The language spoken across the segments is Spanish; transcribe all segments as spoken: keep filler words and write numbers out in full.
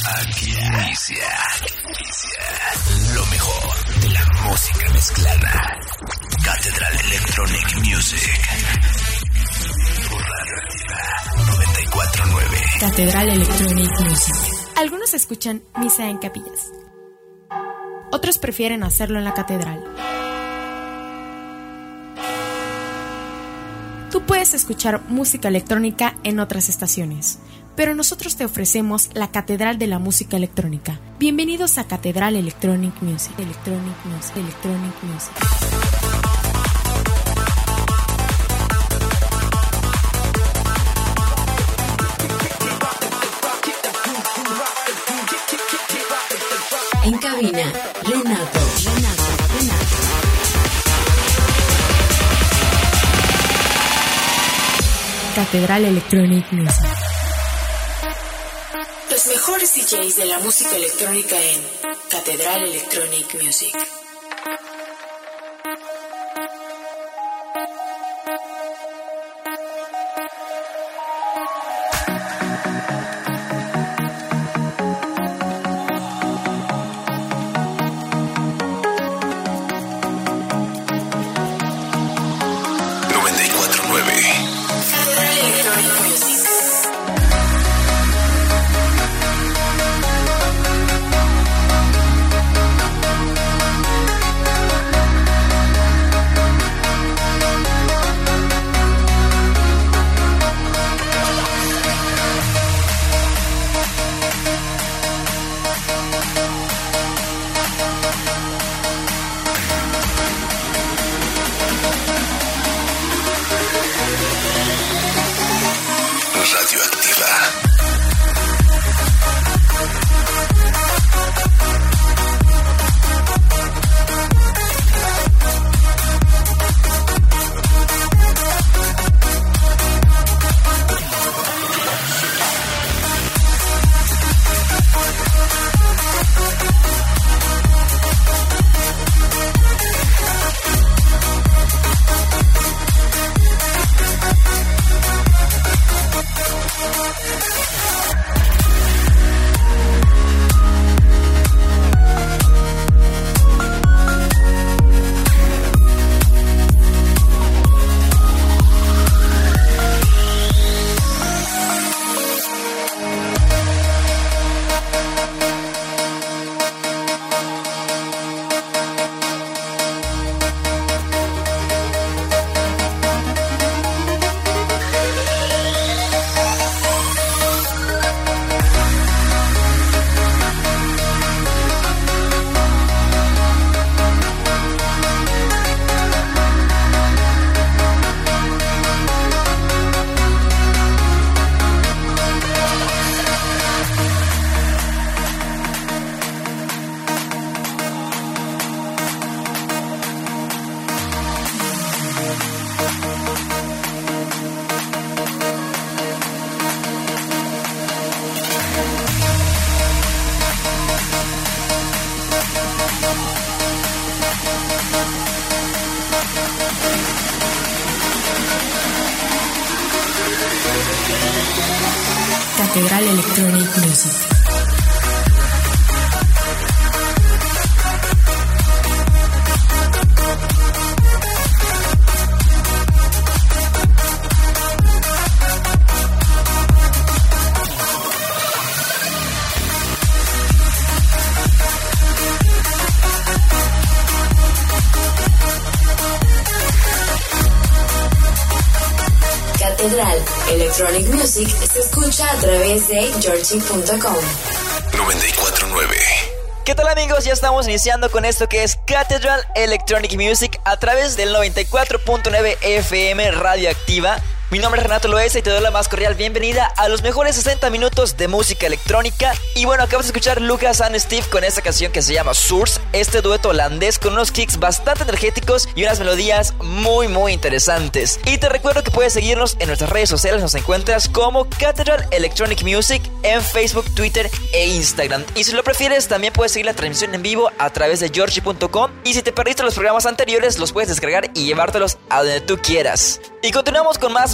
Aquí inicia, inicia lo mejor de la música mezclada. Catedral Electronic Music. Por Radio Activa noventa y cuatro punto nueve. Catedral Electronic Music. Algunos escuchan misa en capillas. Otros prefieren hacerlo en la catedral. Tú puedes escuchar música electrónica en otras estaciones, pero nosotros te ofrecemos la Catedral de la Música Electrónica. Bienvenidos a Catedral Electronic Music. Electronic Music. Electronic Music. En cabina, Renato. Renato. Renato. Catedral Electronic Music. Los mejores D Js de la música electrónica en Catedral Electronic Music. Catedral Electronic Music. Catedral Electronic Music se escucha a través de georgie punto com. noventa y cuatro punto nueve. ¿Qué tal, amigos? Ya estamos iniciando con esto que es Catedral Electronic Music a través del noventa y cuatro punto nueve F M Radioactiva. Mi nombre es Renato Loaiza y te doy la más cordial bienvenida a los mejores sesenta minutos de música electrónica. Y bueno, acabas de escuchar Lucas and Steve con esta canción que se llama Source, este dueto holandés con unos kicks bastante energéticos y unas melodías muy muy interesantes. Y te recuerdo que puedes seguirnos en nuestras redes sociales, nos encuentras como Catedral Electronic Music en Facebook, Twitter e Instagram. Y si lo prefieres, también puedes seguir la transmisión en vivo a través de georgie punto com. Y si te perdiste los programas anteriores, los puedes descargar y llevártelos a donde tú quieras. Y continuamos con más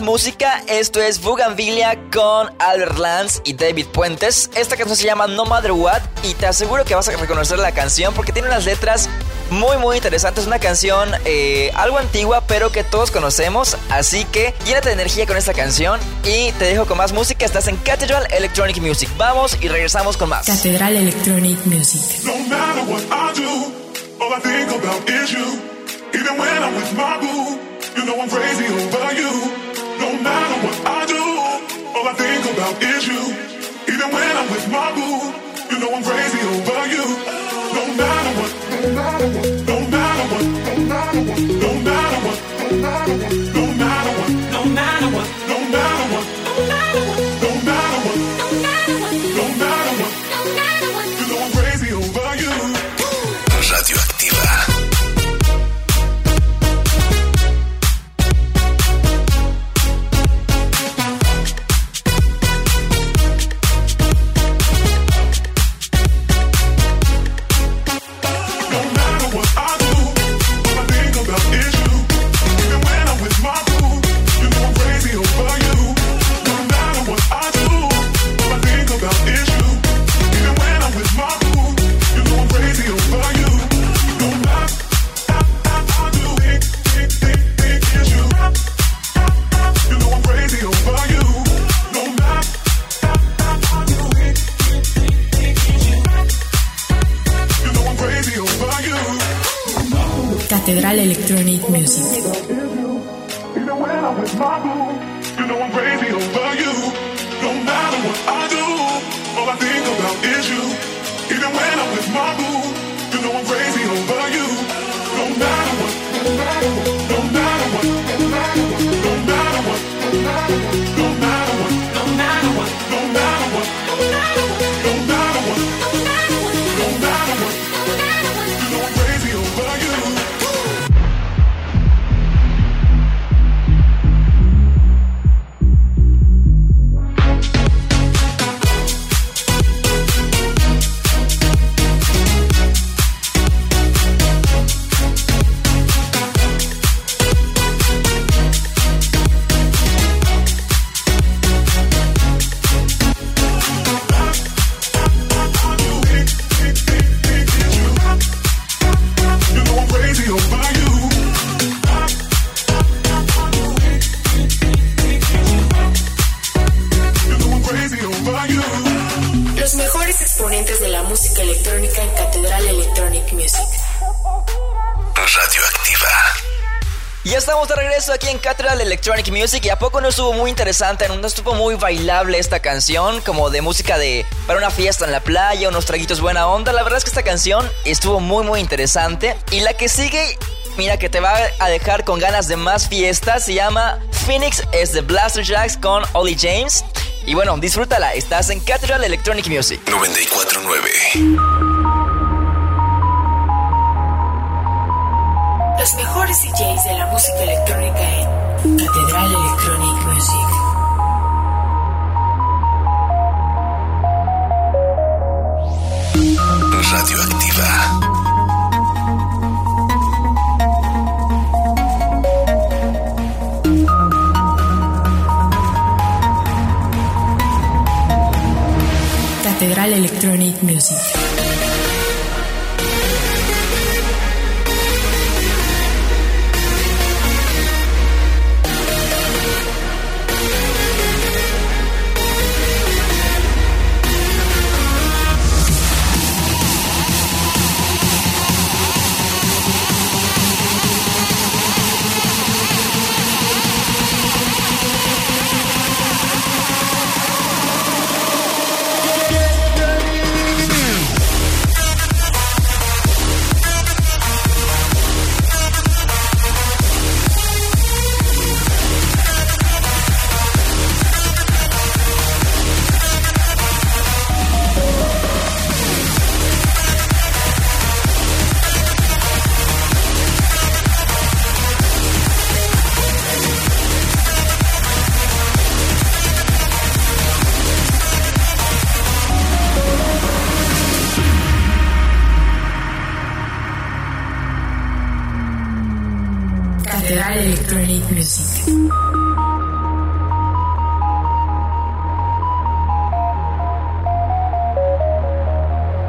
música. Esto es Bougainvillea con Albert Lance y David Puentes. Esta canción se llama No Matter What y te aseguro que vas a reconocer la canción porque tiene unas letras muy muy interesantes. Una canción eh, algo antigua pero que todos conocemos. Así que llénate de energía con esta canción y te dejo con más música. Estás en Cathedral Electronic Music. Vamos y regresamos con más. Cathedral Electronic Music. No matter what I do, all I think about is you. Even when I'm with my boo, you know I'm crazy over you. No matter what I do, all I think about is you. Even when I'm with my boo, you know I'm crazy over you. No matter what, no matter what, no matter what, no matter what, no matter what, no matter what, no matter what, no matter what, no matter what, no matter what, no matter what, you know I'm crazy over you. Radioactiva. Cathedral Electronic Music. Even when I'm with my boo, you know I'm crazy over you. No matter what I do, all I think about is you. Even when I'm with my boo, you know I'm crazy over you. No matter what, no matter what, no matter what, no matter what, no matter what, no matter what, no matter what, no matter what, no matter what, no matter what, no matter what, no matter what, you know I'm crazy over you. Los mejores exponentes de la música electrónica en Cathedral Electronic Music. Radioactiva. Ya estamos de regreso aquí en Cathedral Electronic Music. ¿Y a poco no estuvo muy interesante? No estuvo muy bailable esta canción, como de música de para una fiesta en la playa, unos traguitos buena onda. La verdad es que esta canción estuvo muy muy interesante. Y la que sigue, mira, que te va a dejar con ganas de más fiestas. Se llama Phoenix, es de Blaster Jacks con Ollie James. Y bueno, disfrútala, estás en Cathedral Electronic Music noventa y cuatro punto nueve. Los mejores D Js de la música electrónica en Cathedral Electronic Music. Radioactiva. Cathedral Electronic Music. Cathedral Electronic Music.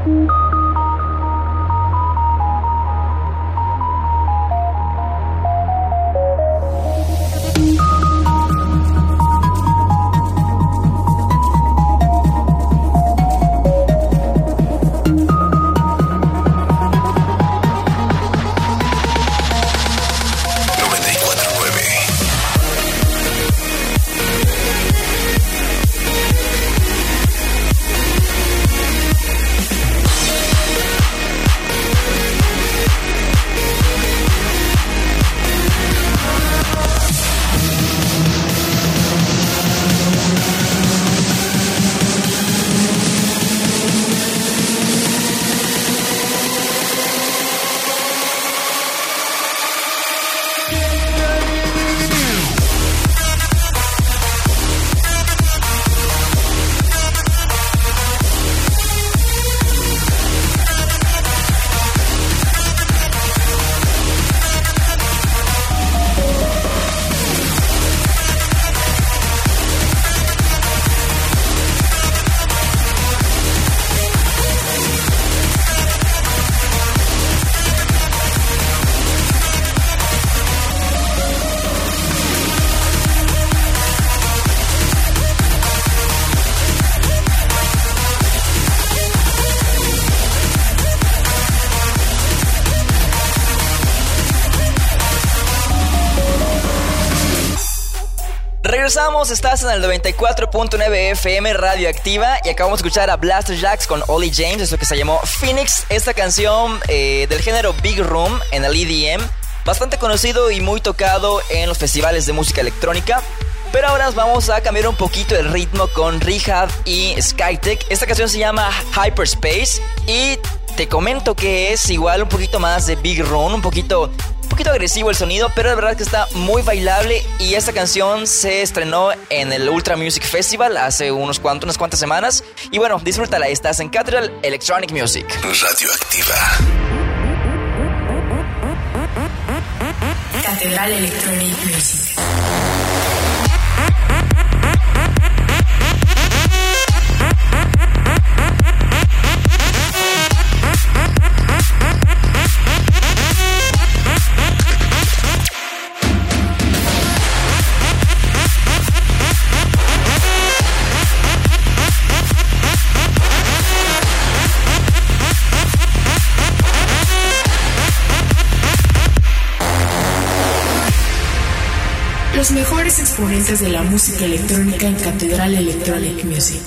Regresamos, estás en el noventa y cuatro punto nueve F M Radioactiva y acabamos de escuchar a Blaster Jacks con Ollie James, esto que se llamó Phoenix, esta canción eh, del género Big Room en el E D M, bastante conocido y muy tocado en los festivales de música electrónica. Pero ahora nos vamos a cambiar un poquito el ritmo con Rehab y Skytech. Esta canción se llama Hyperspace y te comento que es igual un poquito más de Big Room, un poquito... Un poquito agresivo el sonido, pero de verdad que está muy bailable. Y esta canción se estrenó en el Ultra Music Festival hace unos cuantos, unas cuantas semanas. Y bueno, disfrútala, estás en Cathedral Electronic Music Radioactiva. Cathedral Electronic Music. Los mejores exponentes de la música electrónica en Cathedral Electronic Music.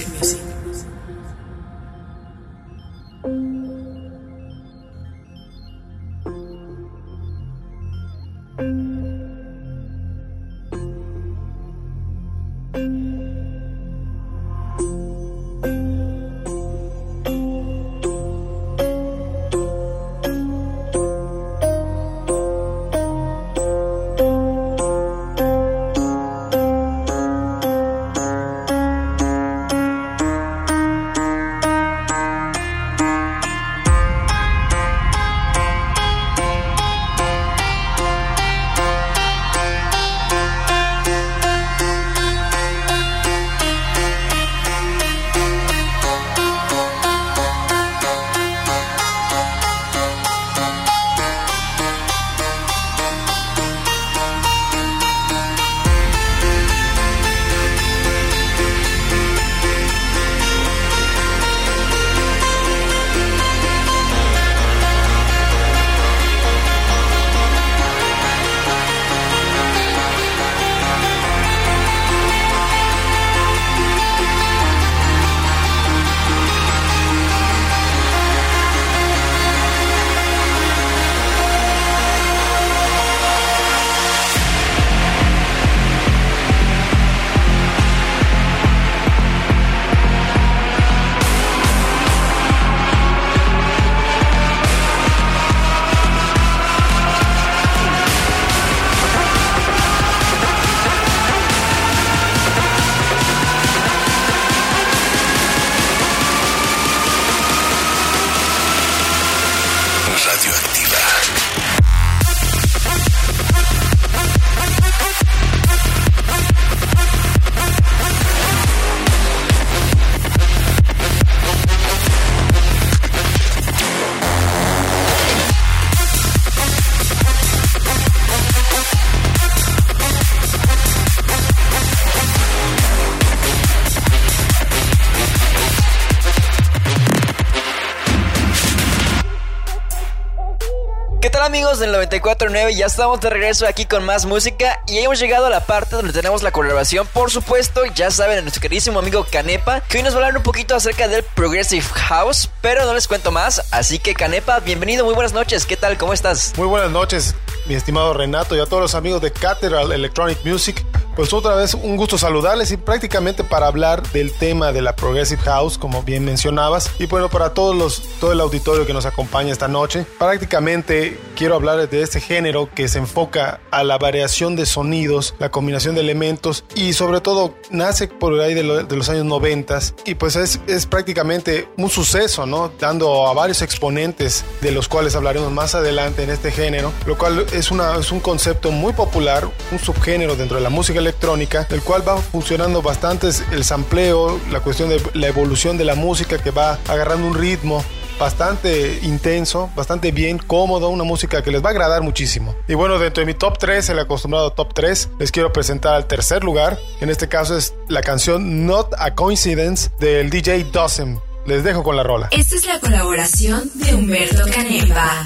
tal, amigos del noventa y cuatro punto nueve? Ya estamos de regreso aquí con más música y hemos llegado a la parte donde tenemos la colaboración, por supuesto, ya saben, de nuestro queridísimo amigo Canepa, que hoy nos va a hablar un poquito acerca del Progressive House, pero no les cuento más, así que Canepa, bienvenido, muy buenas noches, ¿qué tal? ¿Cómo estás? Muy buenas noches, mi estimado Renato, y a todos los amigos de Cathedral Electronic Music. Pues otra vez un gusto saludarles y prácticamente para hablar del tema de la Progressive House, como bien mencionabas, y bueno, para todos los, todo el auditorio que nos acompaña esta noche, prácticamente quiero hablar de este género que se enfoca a la variación de sonidos, la combinación de elementos y sobre todo nace por ahí de, lo, de los años noventas y pues es, es prácticamente un suceso, ¿no? Dando a varios exponentes de los cuales hablaremos más adelante en este género, lo cual es, una, es un concepto muy popular, un subgénero dentro de la música electrónica, el cual va funcionando bastante el sampleo, la cuestión de la evolución de la música que va agarrando un ritmo bastante intenso, bastante bien, cómodo, una música que les va a agradar muchísimo. Y bueno, dentro de mi top tres, el acostumbrado top tres, les quiero presentar al tercer lugar, que en este caso es la canción Not a Coincidence del D J Dawson. Les dejo con la rola. Esta es la colaboración de Humberto Canepa.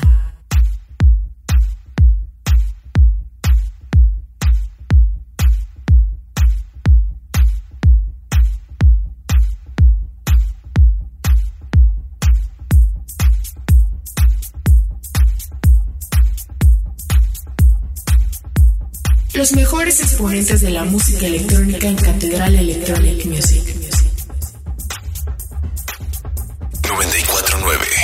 Los mejores exponentes de la música electrónica en Catedral Electronic Music. noventa y cuatro punto nueve.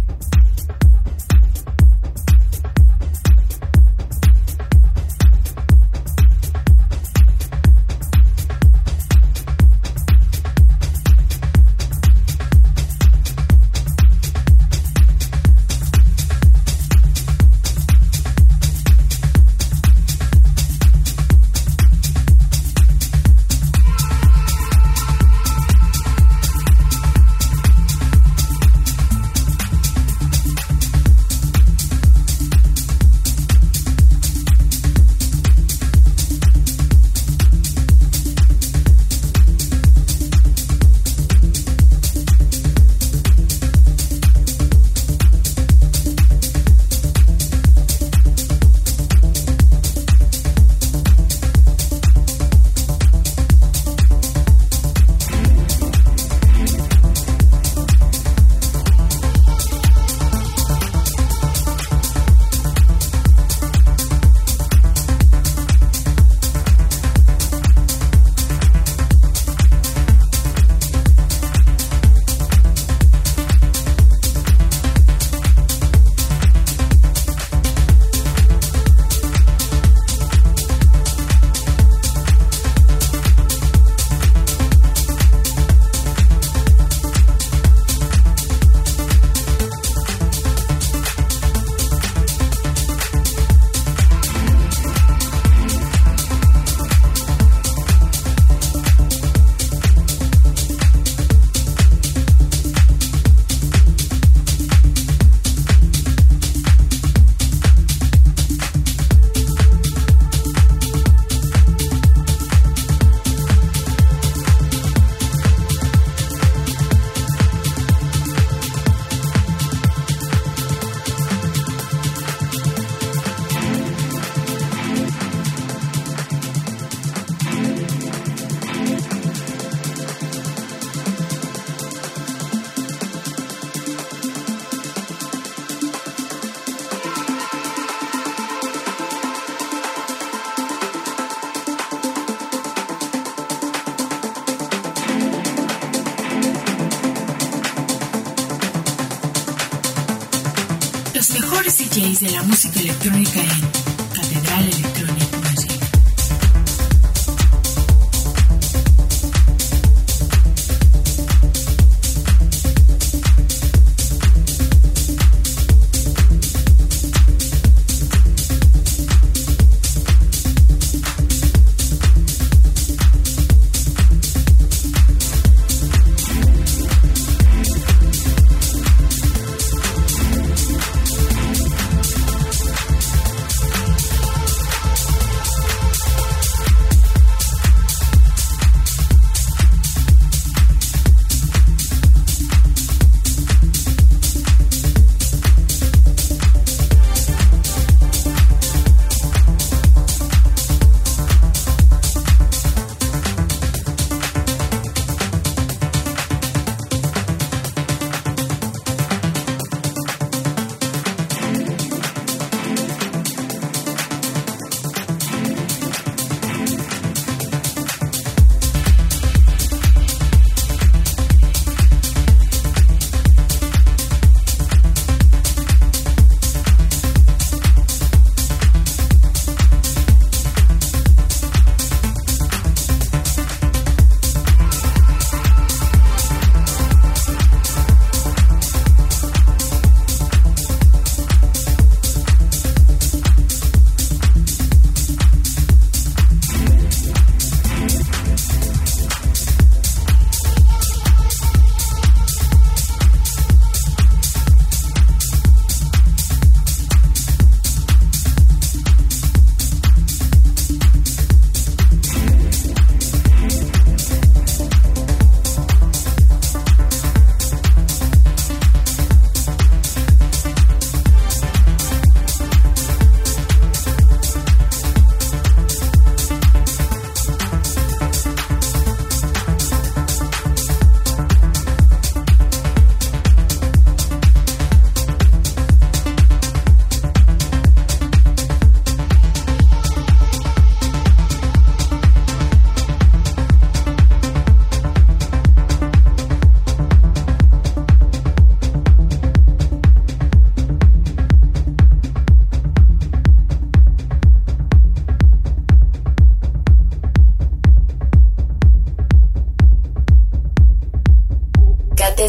D Js de la música electrónica en Catedral Electronic Music.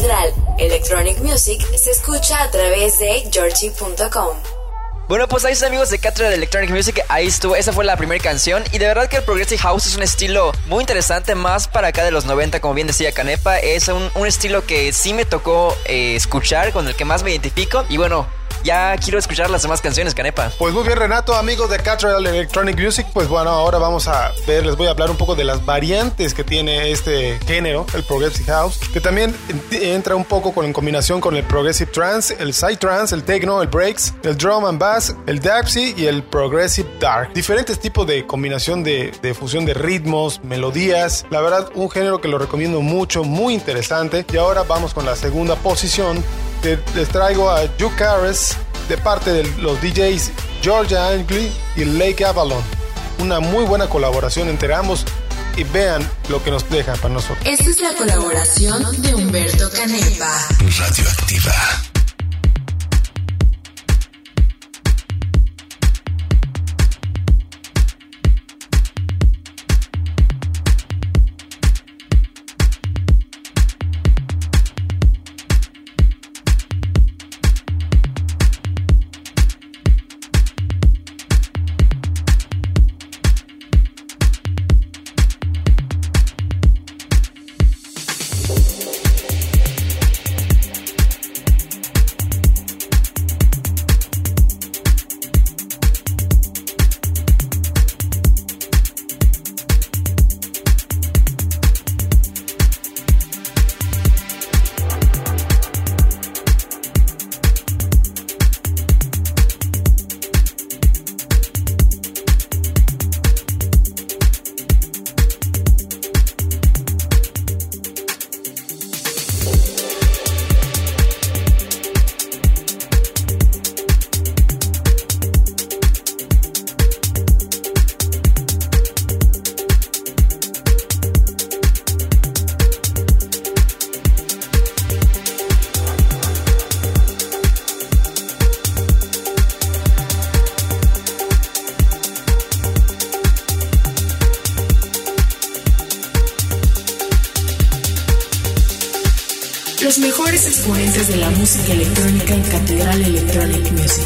Catedral Electronic Music se escucha a través de georgie punto com. Bueno, pues ahí están, amigos de Catedral Electronic Music. Ahí estuvo, esa fue la primera canción. Y de verdad que el Progressive House es un estilo muy interesante, más para acá de los noventa, como bien decía Canepa. Es un, un estilo que sí me tocó eh, escuchar, con el que más me identifico. Y bueno, ya quiero escuchar las demás canciones, Canepa. Pues muy bien, Renato, amigos de Catedral Electronic Music. Pues bueno, ahora vamos a ver, les voy a hablar un poco de las variantes que tiene este género, el Progressive House, que también entra un poco con, en combinación con el Progressive Trance, el Psytrance, el Techno, el Breaks, el Drum and Bass, el Dapsy y el Progressive Dark. Diferentes tipos de combinación de, de fusión de ritmos, melodías. La verdad, un género que lo recomiendo mucho, muy interesante. Y ahora vamos con la segunda posición. Les traigo a Duke Harris de parte de los D Js Georgia Angley y Lake Avalon. Una muy buena colaboración entre ambos y vean lo que nos dejan para nosotros. Esta es la colaboración de Humberto Canepa. Radioactiva. Los mejores exponentes de la música electrónica en Catedral Electronic Music.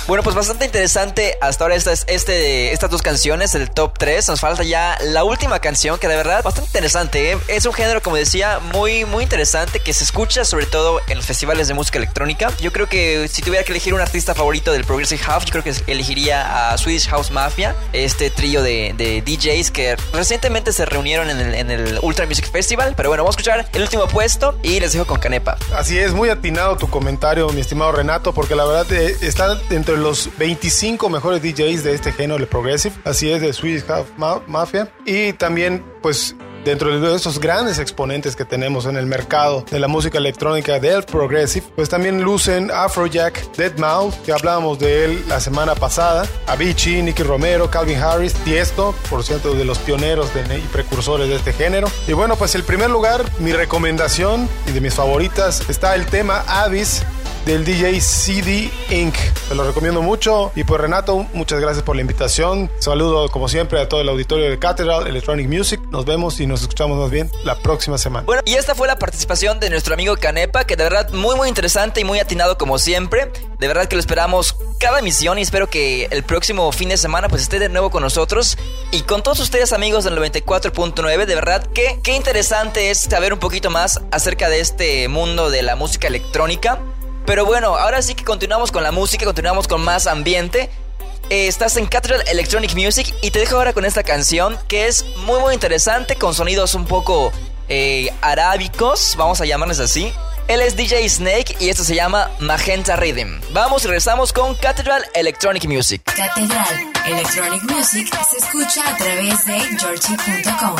Bueno, pues bastante interesante hasta ahora estas, este, estas dos canciones, el top tres. Nos falta ya la última canción, que de verdad bastante interesante, ¿eh? Es un género, como decía, muy, muy interesante, que se escucha sobre todo en los festivales de música electrónica. Yo creo que si tuviera que elegir un artista favorito del Progressive House, yo creo que elegiría a Swedish House Mafia, este trío de, de D Js que recientemente se reunieron en el, en el Ultra Music Festival. Pero bueno, vamos a escuchar el último puesto y les dejo con Canepa. Así es, muy atinado tu comentario, mi estimado Renato, porque la verdad eh, está entre los veinticinco mejores D Js de este género, el Progressive. Así es, de Swedish House Mafia. Y también, pues, dentro de esos grandes exponentes que tenemos en el mercado de la música electrónica del Progressive, pues también lucen Afrojack, deadmau five, que hablábamos de él la semana pasada, Avicii, Nicky Romero, Calvin Harris, Tiesto, por cierto, de los pioneros de, y precursores de este género. Y bueno, pues en primer lugar, mi recomendación y de mis favoritas está el tema Abyss del D J C D Incorporated. Te lo recomiendo mucho. Y pues, Renato, muchas gracias por la invitación. Saludo como siempre a todo el auditorio de Cathedral Electronic Music. Nos vemos y nos escuchamos más bien la próxima semana. Bueno, y esta fue la participación de nuestro amigo Canepa, que de verdad muy muy interesante y muy atinado como siempre. De verdad que lo esperamos cada emisión y espero que el próximo fin de semana pues esté de nuevo con nosotros y con todos ustedes, amigos del noventa y cuatro punto nueve. De verdad que qué interesante es saber un poquito más acerca de este mundo de la música electrónica. Pero bueno, ahora sí que continuamos con la música, continuamos con más ambiente. Eh, estás en Cathedral Electronic Music y te dejo ahora con esta canción que es muy muy interesante, con sonidos un poco eh, arábicos, vamos a llamarles así. Él es D J Snake y esto se llama Magenta Rhythm. Vamos y regresamos con Cathedral Electronic Music. Cathedral Electronic Music se escucha a través de georgie punto com.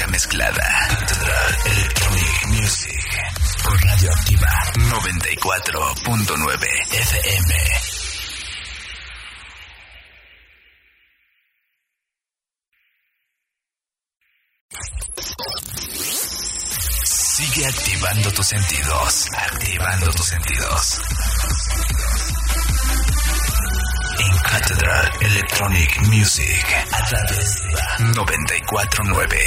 música mezclada. Catedral Electronic Music por Radioactiva noventa y cuatro punto nueve F M. Sigue activando tus sentidos, activando tus sentidos. En Catedral Electronic Music a través de noventa y cuatro punto nueve.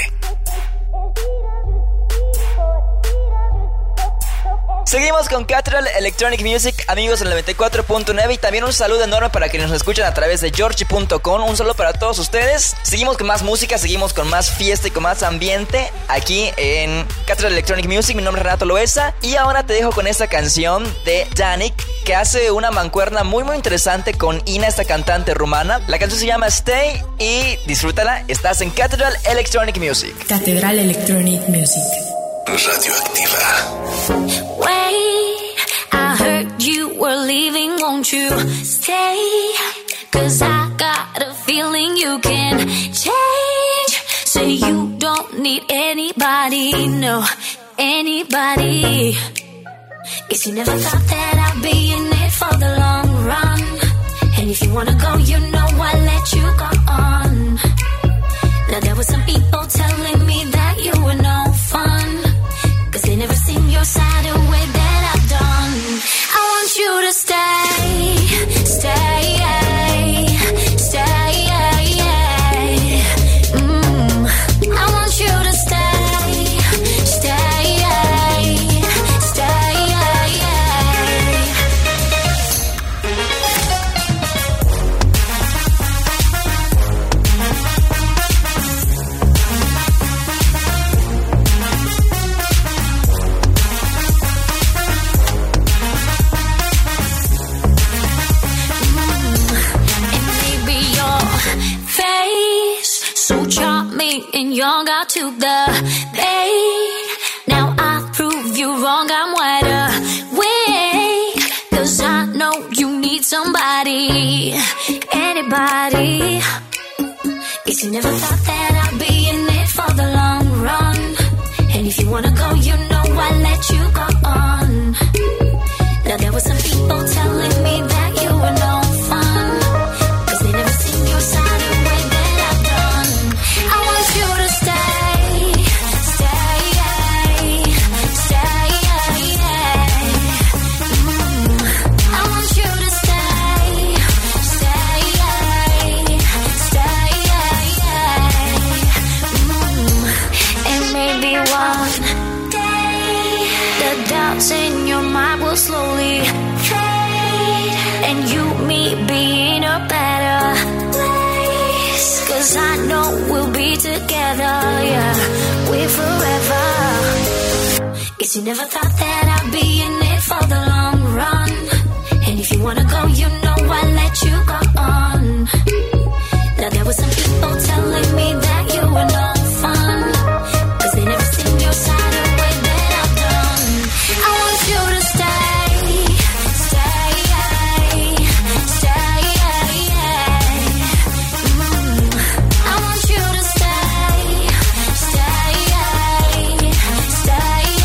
Seguimos con Catedral Electronic Music, amigos del noventa y cuatro punto nueve, y también un saludo enorme para quienes nos escuchan a través de georgie punto com. Un saludo para todos ustedes. Seguimos con más música, seguimos con más fiesta y con más ambiente aquí en Catedral Electronic Music. Mi nombre es Renato Loesa y ahora te dejo con esta canción de Danik, que hace una mancuerna muy muy interesante con Ina, esta cantante rumana. La canción se llama Stay y disfrútala. Estás en Catedral Electronic Music. Catedral Electronic Music. Radioactiva. Wait, I heard you were leaving, won't you stay? Cause I got a feeling you can change. Say you don't need anybody, no, anybody. Guess you never thought that I'd be in it for the long run. And if you wanna go, you know I let you go on. Now there were some people telling me that you were no fun, cause they never seen your side of way that I've done. I want you to stay, stay, stay, mm. I want you to stay, stay, stay. So charming and young out to the bay. Now I prove you wrong, I'm wide awake. Cause I know you need somebody, anybody. Guess you never thought that I'd be in it for the long run. And if you wanna go, you know I let you go on. Now there were some people telling me that you were no fun, cause they never seen your side of way that I've done. I want you to stay, stay, stay, mm. I want you to stay, stay, stay, mm. And maybe one day the doubts in your mind will slowly fade, and you, me, be in a better place. Cause I know we'll be together, yeah, we're forever. Guess you never thought that I'd be in it for the long run. And if you wanna go, you know I let you go on. Now there were some people telling me that you were no fun, cause they never seen your side of way that I've done. I want you to stay, stay, stay, mm. I want you to stay, stay, stay,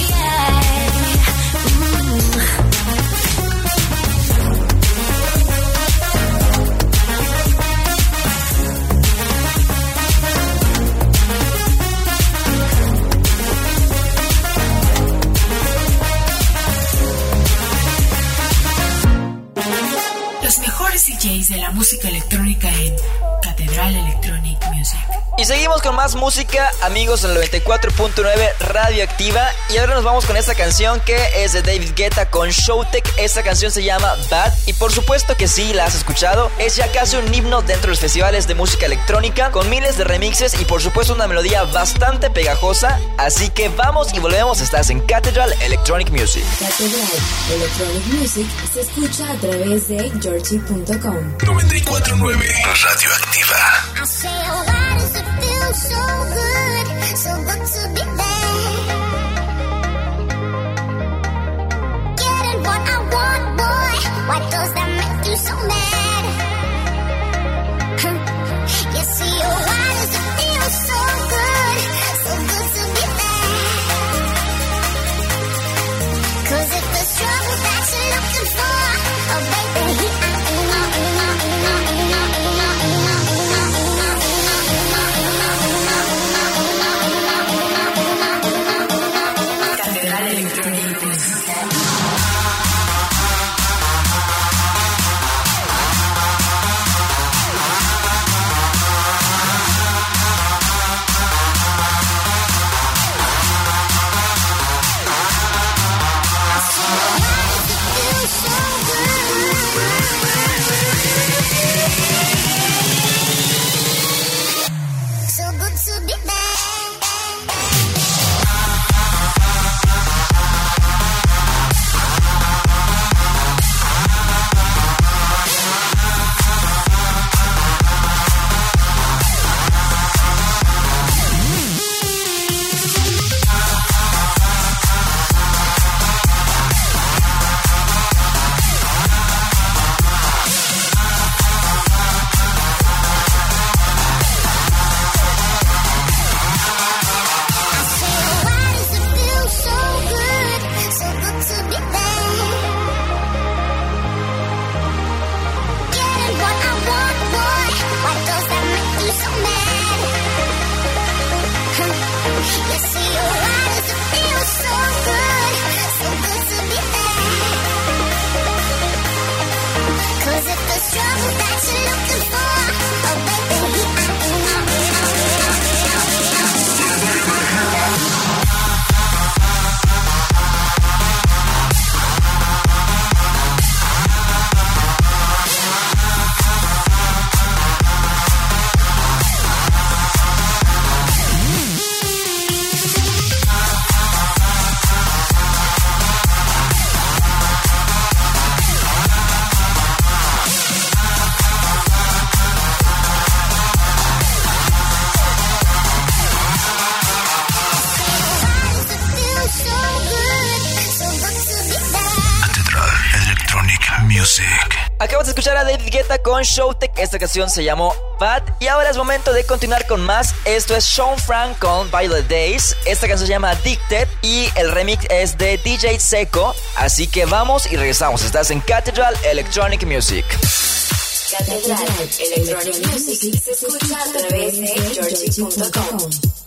mm. Los mejores D Js de la música electrónica en Catedral Electronic Music. Y seguimos con más música, amigos del noventa y cuatro punto nueve Radioactiva. Y ahora nos vamos con esta canción que es de David Guetta con Showtek. Esta canción se llama Bad, y por supuesto que sí, la has escuchado. Es ya casi un himno dentro de los festivales de música electrónica, con miles de remixes y por supuesto una melodía bastante pegajosa. Así que vamos y volvemos. Estás en Catedral Electronic Music. Catedral Electronic Music se escucha a través de georgie punto com. noventa y cuatro punto nueve Radioactiva. I say, oh, why does it feel so good, so good to be there? Getting what I want, boy, why does that make you so mad? You see, oh, why does it feel so good, so Music. Acabas de escuchar a David Guetta con Showtek. Esta canción se llamó Bad. Y ahora es momento de continuar con más. Esto es Sean Frank con Violet Days. Esta canción se llama Addicted y el remix es de D J Seco. Así que vamos y regresamos. Estás en Cathedral Electronic Music. Catedral Electronic Music se escucha a través de georgie punto com.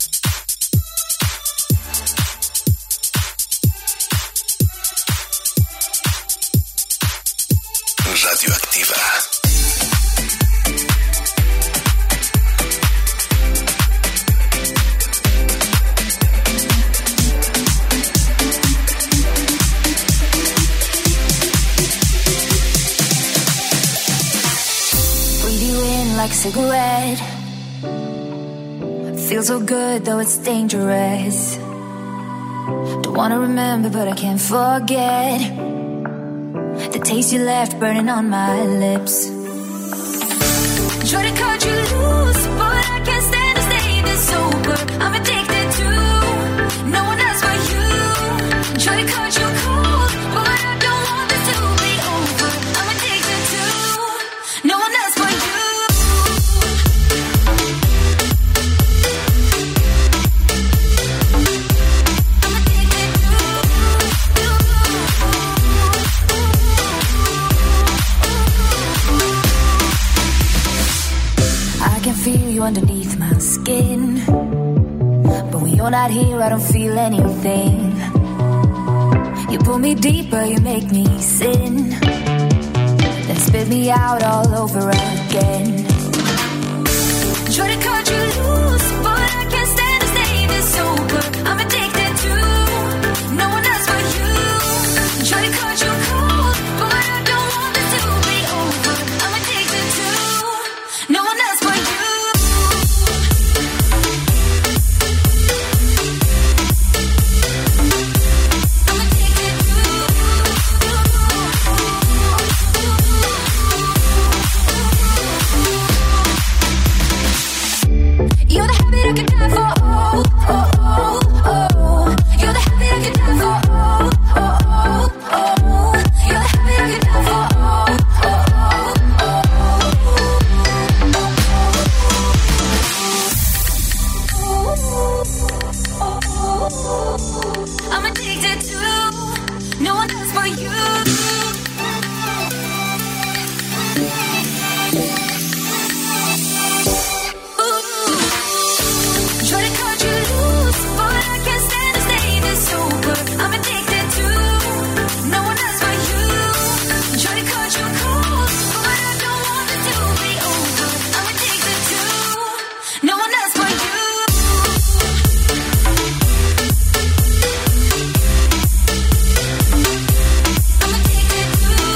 Radioactiva. Breathe you in like a cigarette. Feels so good though it's dangerous. Don't wanna remember but I can't forget the taste you left burning on my lips. Try to cut you loose, but I can't stand to stay this sober. I'm addicted to no one else but you. Try to cut you cold, but I don't want this to be over. I'm addicted to no one else but you. I can feel you underneath my skin, but when you're not here I don't feel anything. You pull me deeper, you make me sin, then spit me out all over again. Try to cut you loose, but I can't stand to stay this sober. I'm addicted to no one else but you. Try to cut you cold, but I don't want this to be over. I'm addicted to no one else but you. I'm addicted to. You're the habit I could die for. Oh, oh, oh, oh. You're the habit I could die for. Oh, oh, oh, oh. You're the habit I could die for. Oh, oh, oh. I'm addicted to no one else but you. Try to cut you loose, but I can't stand to stay this sober. I'm addicted to no one else but you. Try to cut you cold, but I don't want it to be over. I'm addicted to no one else but you. I'm addicted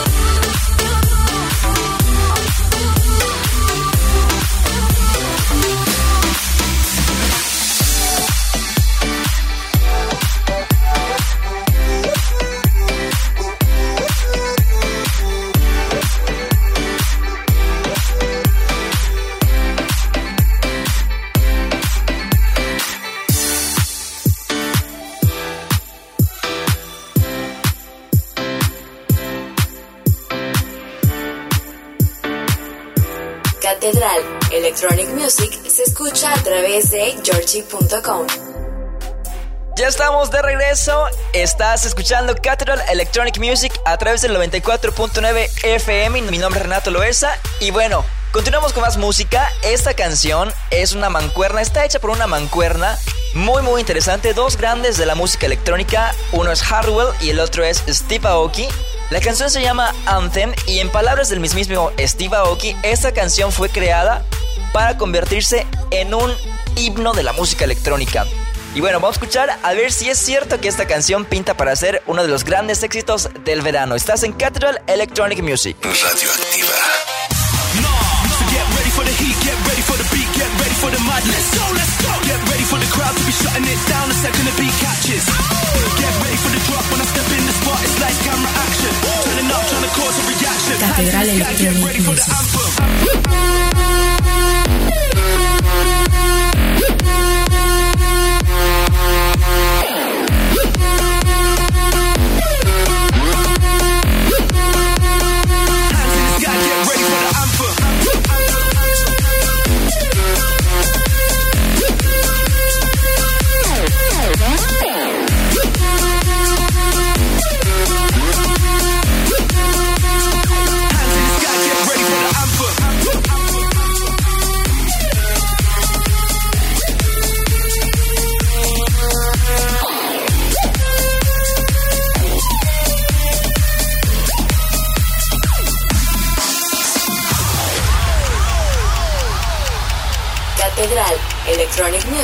Catedral Electronic Music se escucha a través de georgie punto com. Ya estamos de regreso. Estás escuchando Cathedral Electronic Music a través del noventa y cuatro punto nueve F M. Mi nombre es Renato Loesa. Y bueno, continuamos con más música. Esta canción es una mancuerna. Está hecha por una mancuerna muy muy interesante. Dos grandes de la música electrónica. Uno es Hardwell y el otro es Steve Aoki. La canción se llama Anthem y en palabras del mismísimo Steve Aoki, esta canción fue creada para convertirse en un himno de la música electrónica. Y bueno, vamos a escuchar a ver si es cierto que esta canción pinta para ser uno de los grandes éxitos del verano. Estás en Cathedral Electronic Music. Radioactiva. Get ready for the heat, get ready for the beat, get ready for the madness. Let's go, let's go. Get ready for the crowd to be shutting it down the second the beat catches. Get ready for the drop when I step in the spot, it's like camera action. Turning up, trying to cause a reaction. Catedral Electronic Music.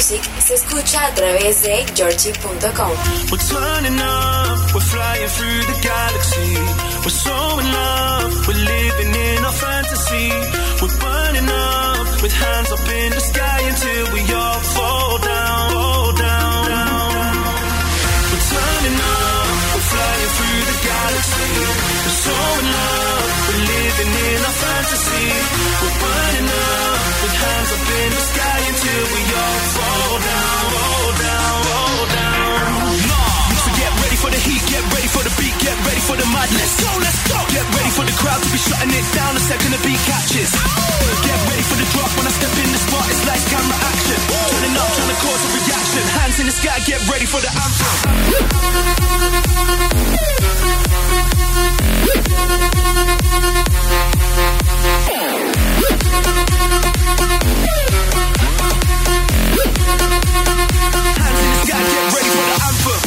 Music se escucha a través de georgie punto com. We're turning up, we're flying through the galaxy. We're so in love, we're living in our fantasy. We're burning up, with hands up in the sky until we all fall down, fall down, down. We're turning up, we're flying through the galaxy. We're so in love, we're living in our fantasy. We're burning up, with hands up in the sky until we all fall down, fall down, fall down. Nah, so get ready for the heat, get ready for the beat, get ready for the madness. Let's go, let's go. Get ready for the crowd to be shutting it down the second the beat catches. Get ready for the drop when I step in the spot, it's like camera action. Turning up, trying to cause a reaction. Hands in the sky, get ready for the anthem. Hands in the sky, get ready for the anthem.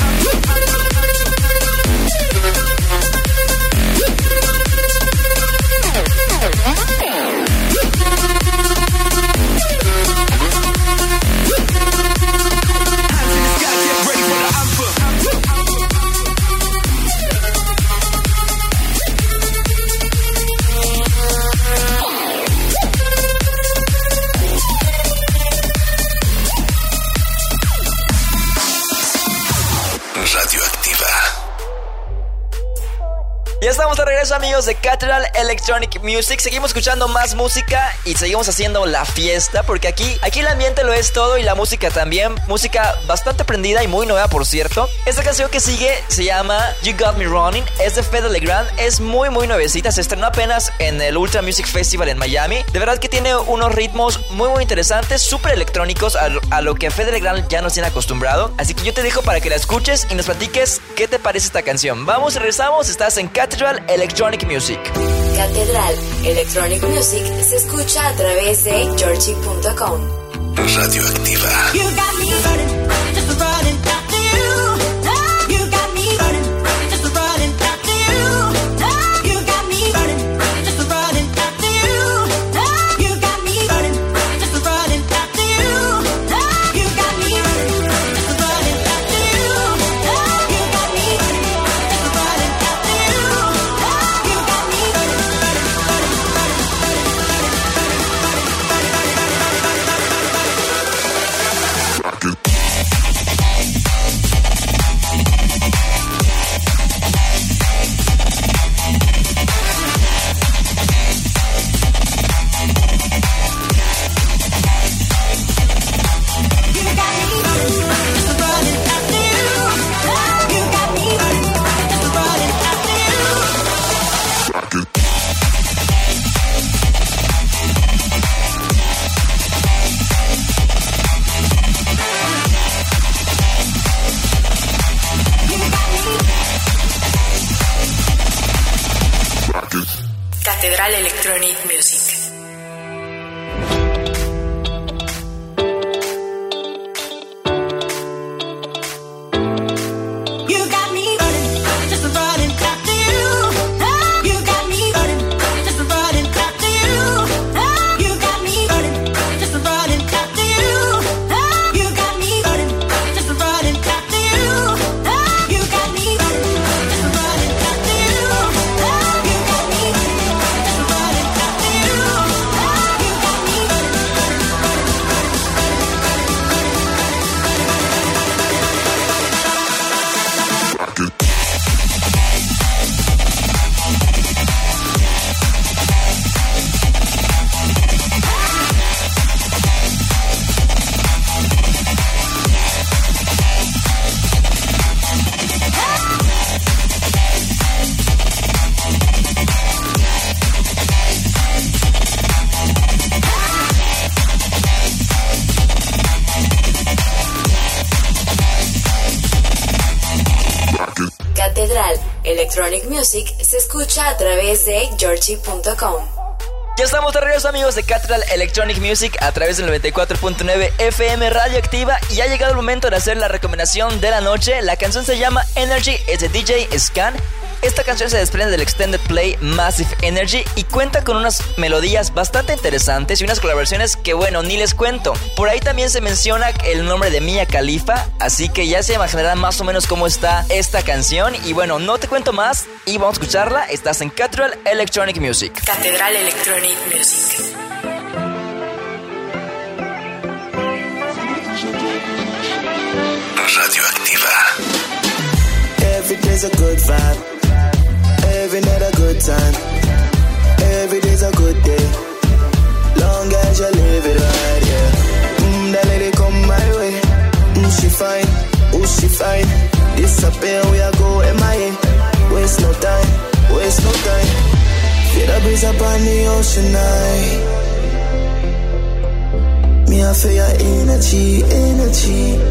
Ya estamos de regreso, amigos de Cathedral Electronic Music. Seguimos escuchando más música y seguimos haciendo la fiesta, porque aquí, aquí el ambiente lo es todo y la música también. Música bastante prendida y muy nueva, por cierto. Esta canción que sigue se llama You Got Me Running, es de Fede Legrand, es muy muy nuevecita, se estrenó apenas en el Ultra Music Festival en Miami. De verdad que tiene unos ritmos muy muy interesantes, súper electrónicos, a, a lo que Fede Legrand ya nos tiene acostumbrado. Así que yo te dejo para que la escuches y nos platiques qué te parece esta canción. Vamos y regresamos, estás en Cathedral Electronic Music. Catedral Electronic Music se escucha a través de georgie punto com. Radioactiva. You got me running, just running after you. You got me running, just running after you. You got me running, just running after you. You got me running, just running after you. You got me running, just running after you. You got me running, just running after you. You got me running, running, running, running, Catedral Electronic Music. Catedral Electronic Music se escucha a través de georgie punto com. Ya estamos de regreso, amigos de Catedral Electronic Music, a través del noventa y cuatro punto nueve F M Radioactiva, y ha llegado el momento de hacer la recomendación de la noche. La canción se llama Energy, es de D J Scan Esta canción se desprende del extended play Massive Energy y cuenta con unas melodías bastante interesantes y unas colaboraciones que, bueno, ni les cuento. Por ahí también se menciona el nombre de Mia Khalifa, así que ya se imaginarán más o menos cómo está esta canción. Y bueno, no te cuento más y vamos a escucharla. Estás en Catedral Electronic Music. Catedral Electronic Music. Radioactiva. Every day's a good vibe. Every night a good time. Every day's a good day. Long as you live it right, yeah. Mm, that lady come my way. Mm, she fine. Oh, she fine. Disappear, we are go M I A. Waste no time. Waste no time. Feel the breeze up on the ocean night. Me, I feel your energy, energy.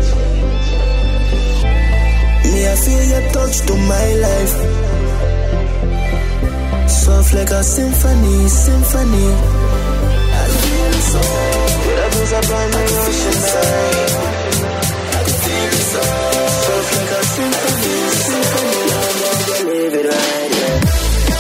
Me, I feel your touch to my life. Soft like a symphony, symphony. I feel it so. With a breeze upon the ocean side. I feel it so. Soft like a symphony, symphony. I live it right, yeah.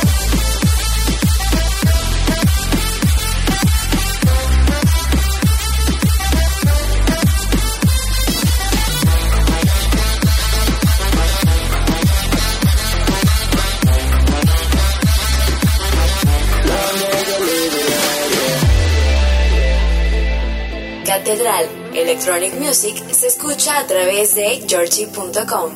Catedral Electronic Music se escucha a través de georgie punto com.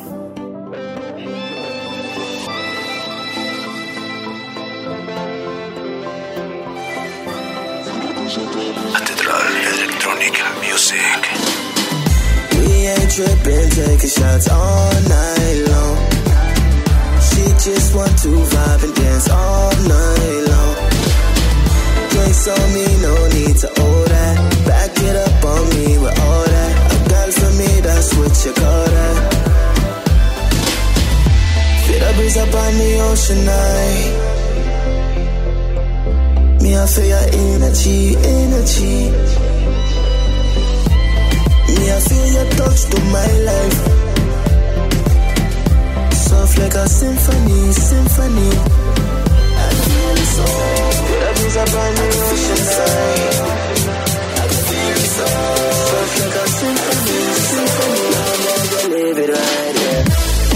Catedral Electronic Music. We ain't tripping, taking shots all night long. She just want to vibe and dance all night long. Drinks on me, no need to owe that. Back it up on me with all that. A girl for me, that's what you call that. Feel the breeze up on the ocean night. Me, I feel your energy, energy. Me, I feel your touch to my life. Soft like a symphony, symphony. I feel it so. Feel the breeze up on the ocean side. I feel it so. Soft like a symphony, symphony. I'm gonna live it right, yeah.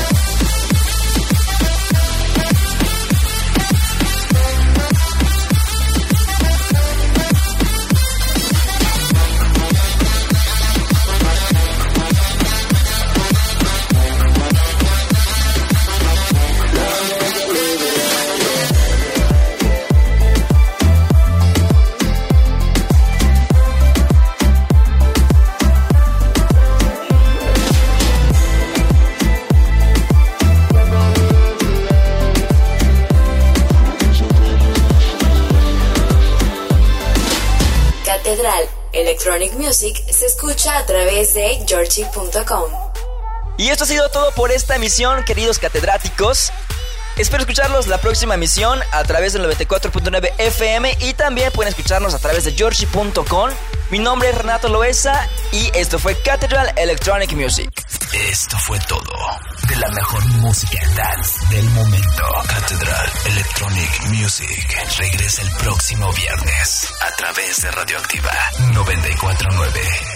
Electronic Music se escucha a través de georgie punto com. Y esto ha sido todo por esta emisión, queridos catedráticos. Espero escucharlos la próxima emisión a través del noventa y cuatro punto nueve F M y también pueden escucharnos a través de georgie punto com. Mi nombre es Renato Loesa y esto fue Catedral Electronic Music. Esto fue todo de la mejor música dance del momento. Catedral Electronic Music regresa el próximo viernes a través de Radioactiva noventa y cuatro punto nueve.